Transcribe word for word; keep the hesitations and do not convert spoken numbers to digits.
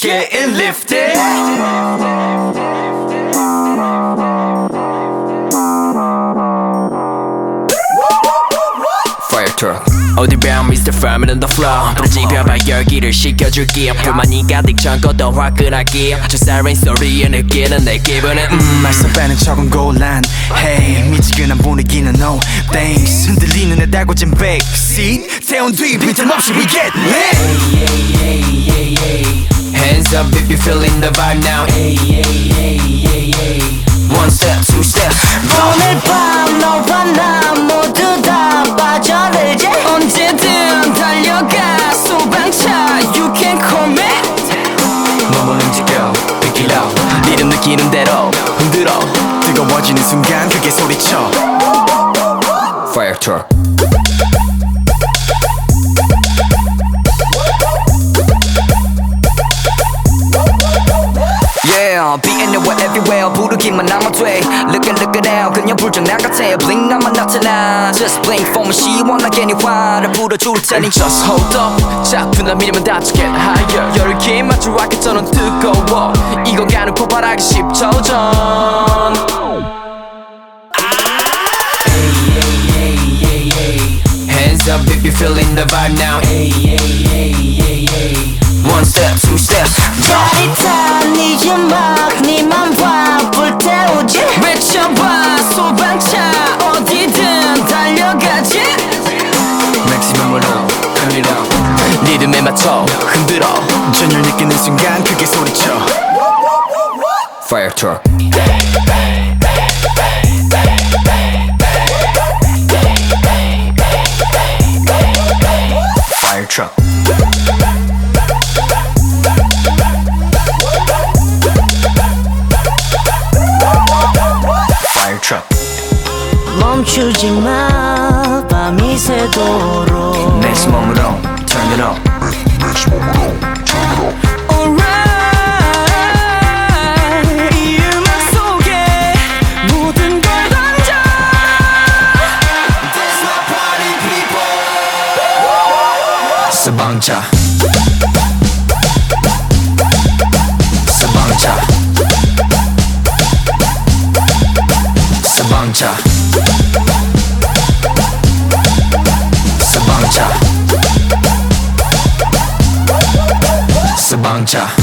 getting lifted. Fire truck. 어디 봐 미스터 Firm on the floor. 부러지벼봐 열기를 식혀줄게. 불만이 가득 참고 더 화끈하게. 저 siren 소리에 느끼는 내 기분은 음, 말썽 빼는 척은 곤란해. 미치겠는 분위기는 no thanks. 흔들리는 내 달궈진 backseat. 태운 뒤 빈틈없이 we get lit. Hands up if you feeling the vibe now. One step, two steps. 오늘 밤 너와 나 모두 다 빠져들지. 언제든 달려가 소방차 You can call me. 몸을 움직여 Pick it up. 리듬 느끼는 대로 흔들어. 뜨거워지는 순간 그게 소리쳐. Fire truck. Yeah, being there everywhere 부르기만 하면 돼. Look it, look it out. 그냥 불장난 같아. Blink 나만 나타나. Just blink for me. 시원하게 네 화를 불어줄 테니 Just hold up. 작품을 밀면 다쳐 get higher. 열기에 맞춰 rocket처럼 뜨거워. 이건 가는 폭발하기 십 초 전. Hands up if you feeling the vibe now. One step, two steps. 짜릿한 네 음악 네만 봐 불태우지. 외쳐봐 소방차 어디든 달려가지. Maximum으로 turn it up. 리듬에 맞춰 흔들어. 전율 느끼는 순간 그게 소리쳐. Fire truck. Fire truck. Fire truck. 멈추지 마 밤이 새도록. Maximum으로 turn it up. Alright 이 음악 속에 모든 걸 던져. That's my party people. 서방차. 서방차. 서방차. 서방차. 서방차.